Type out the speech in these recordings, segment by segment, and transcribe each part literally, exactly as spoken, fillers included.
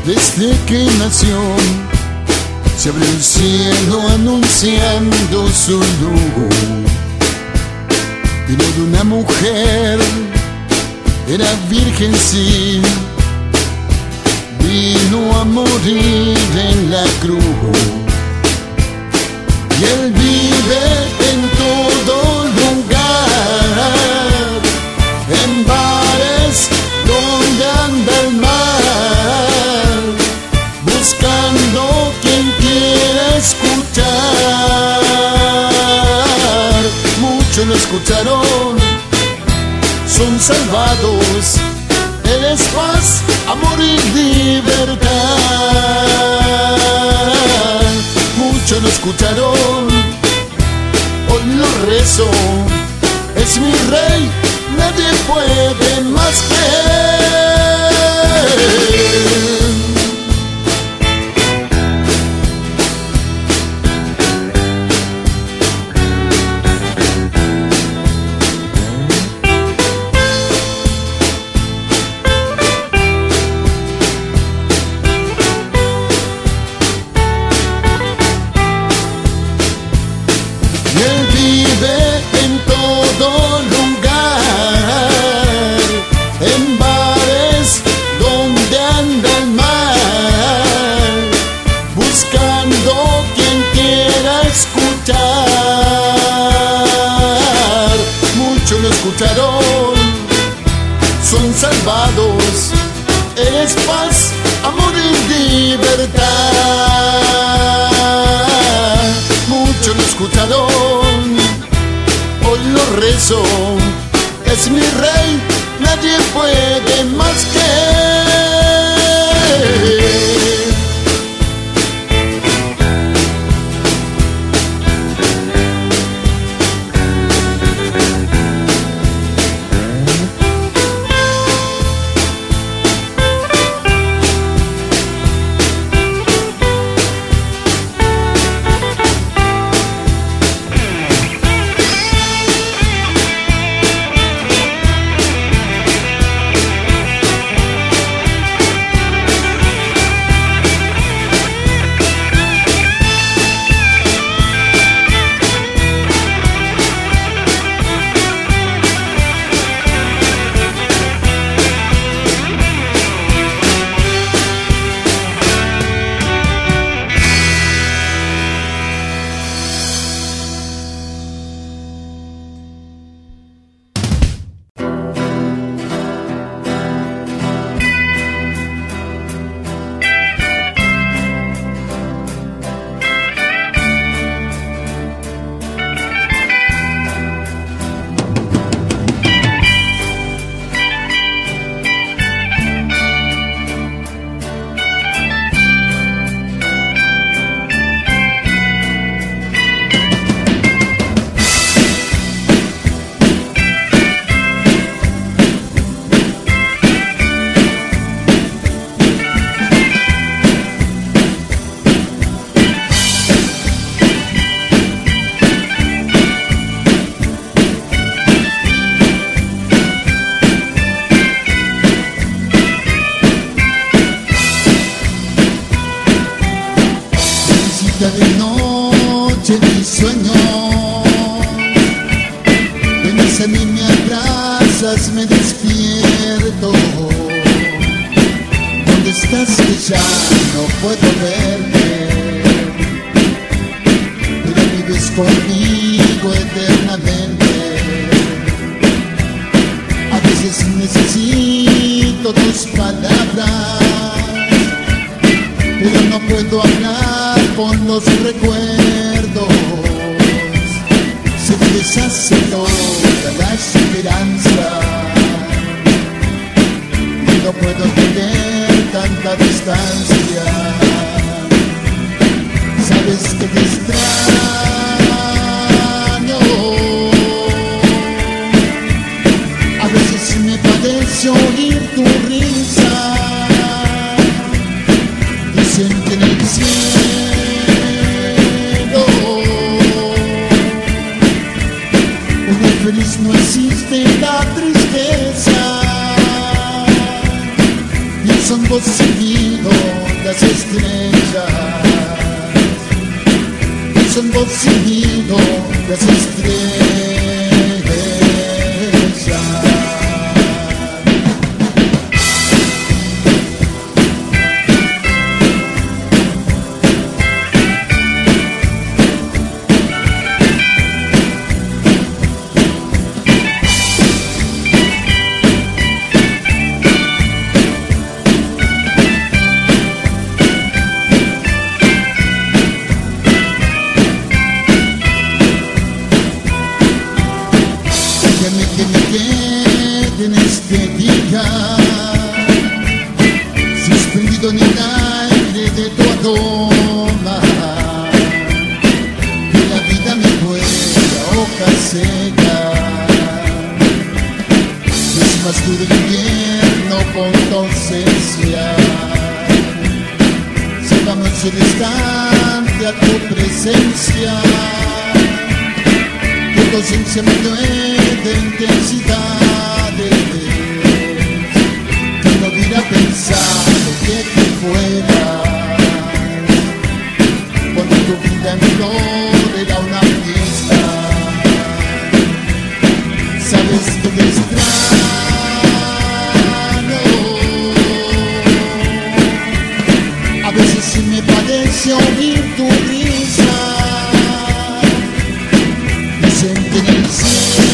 Desde que nació se abrió el cielo anunciando su luz. Vino de una mujer, era virgen sí, vino a morir en la cruz. Y Él vive en todo lugar, en bares donde anda el mar, buscando quien quiera escuchar. Muchos lo escucharon, son salvados. Él es paz, amor y libertad. Muchos lo escucharon, hoy lo rezo. Es mi rey, nadie puede más que él. Son salvados, Él es paz, amor y libertad. Muchos lo escucharon, hoy lo rezo. Es mi rey, nadie puede más que él. De noche mi sueño, vienes a mí, me abrazas, me despierto. ¿Dónde estás que ya no puedo verte? Pero vives conmigo eternamente. A veces necesito tus palabras, pero no puedo hablar con los recuerdos. Se me deshace toda la esperanza y no puedo tener tanta distancia. Sabes que te extraño. A veces me parece oír tu risa. Dicen que en el cielo una feliz no existe la tristeza. Y son voces silbido las estrellas, son voz silbido las estrellas. En este día, suspendido en el aire de tu aroma, que la vida me vuela hoja seca, es más duro el invierno con tu ausencia, se va mucho distante a tu presencia, que tu ausencia me duele de intensidad. Que no hubiera pensado que tú fueras, cuando tu vida en flor era una fiesta. Sabes que te extraño, a veces sí me parece oír tu risa, presente en el cielo.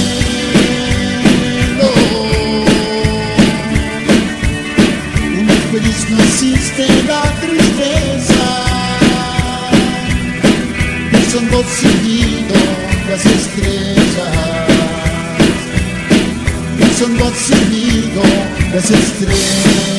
Feliz no existe la tristeza, y son dos silbidos las estrellas, y son dos silbidos las estrellas.